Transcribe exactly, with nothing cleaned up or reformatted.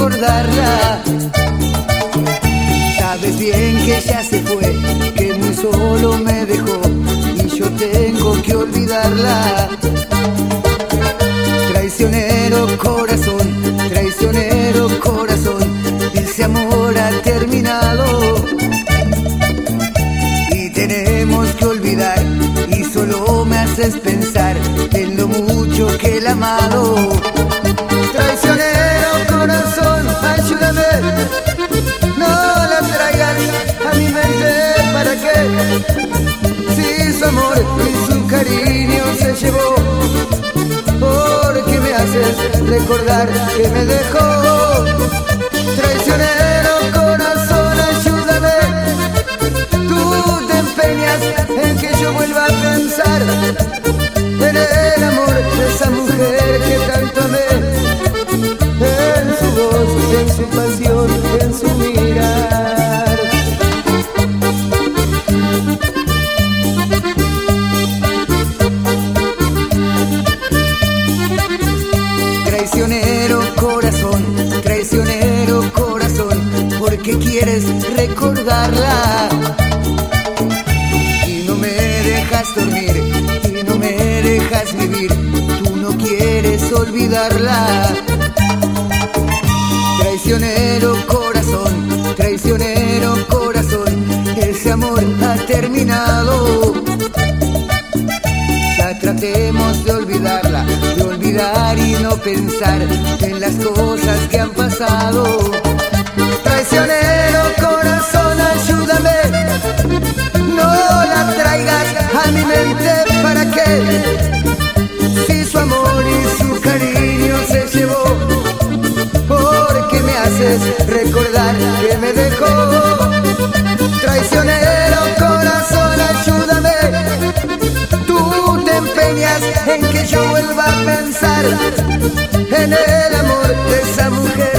recordarla. Sabes bien que ya se fue, que muy solo me dejó y yo tengo que olvidarla. Traicionero corazón, traicionero corazón, ese amor ha terminado y tenemos que olvidar, y solo me haces pensar en lo mucho que el amado. Traicionero corazón, ayúdame, no la traigas a mi mente, ¿para qué? Si su amor y su cariño se llevó, porque me haces recordar que me dejó. Traicionero corazón, ayúdame, tú te empeñas en que yo vuelva a pensar en el amor de esa mujer que tanto amé, en su voz, en su pasión, en su mirar. Traicionero corazón, traicionero corazón, ¿por qué quieres recordarla? Y no me dejas dormir, y no me dejas vivir, tú no quieres olvidarla. Traicionero corazón, traicionero corazón, ese amor ha terminado. Ya tratemos de olvidarla, de olvidar y no pensar en las cosas que han pasado. Traicionero corazón, ayúdame, no la traigas a mi mente, ¿para qué? Si su amor y su cariño se llevó, porque me haces recordar que me dejó. Traicionero corazón, ayúdame, tú te empeñas en que yo vuelva a pensar en el amor de esa mujer